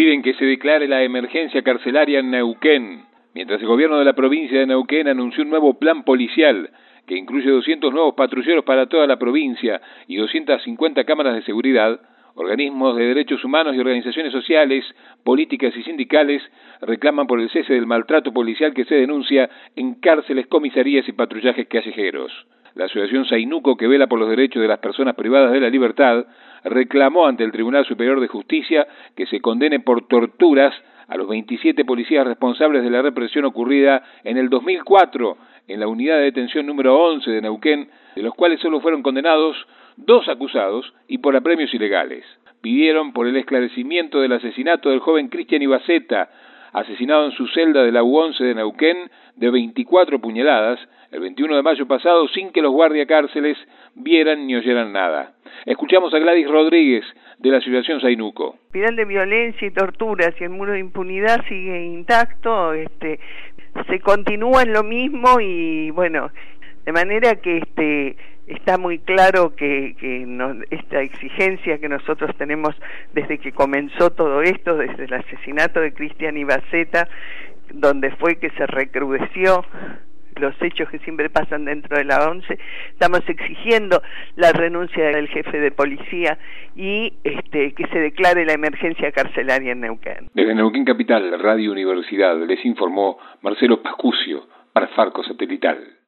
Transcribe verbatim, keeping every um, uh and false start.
piden que se declare la emergencia carcelaria en Neuquén, mientras el gobierno de la provincia de Neuquén anunció un nuevo plan policial que incluye doscientos nuevos patrulleros para toda la provincia y doscientas cincuenta cámaras de seguridad. Organismos de derechos humanos y organizaciones sociales, políticas y sindicales reclaman por el cese del maltrato policial que se denuncia en cárceles, comisarías y patrullajes callejeros. La asociación Zainuco, que vela por los derechos de las personas privadas de la libertad, reclamó ante el Tribunal Superior de Justicia que se condene por torturas a los veintisiete policías responsables de la represión ocurrida en el dos mil cuatro en la unidad de detención número once de Neuquén, de los cuales solo fueron condenados dos acusados y por apremios ilegales. Pidieron por el esclarecimiento del asesinato del joven Cristian Ibaceta, asesinado en su celda de la U once de Neuquén de veinticuatro puñaladas el veintiuno de mayo pasado sin que los guardiacárceles vieran ni oyeran nada. Escuchamos a Gladys Rodríguez de la asociación Zainuco. La espiral de violencia y torturas y el muro de impunidad sigue intacto, este, se continúa en lo mismo y bueno, de manera que este está muy claro que, que no, esta exigencia que nosotros tenemos desde que comenzó todo esto, desde el asesinato de Cristian Ibaceta, donde fue que se recrudeció los hechos que siempre pasan dentro de la once, estamos exigiendo la renuncia del jefe de policía y este, que se declare la emergencia carcelaria en Neuquén. Desde Neuquén Capital, Radio Universidad, les informó Marcelo Pascucio para Farco Satelital.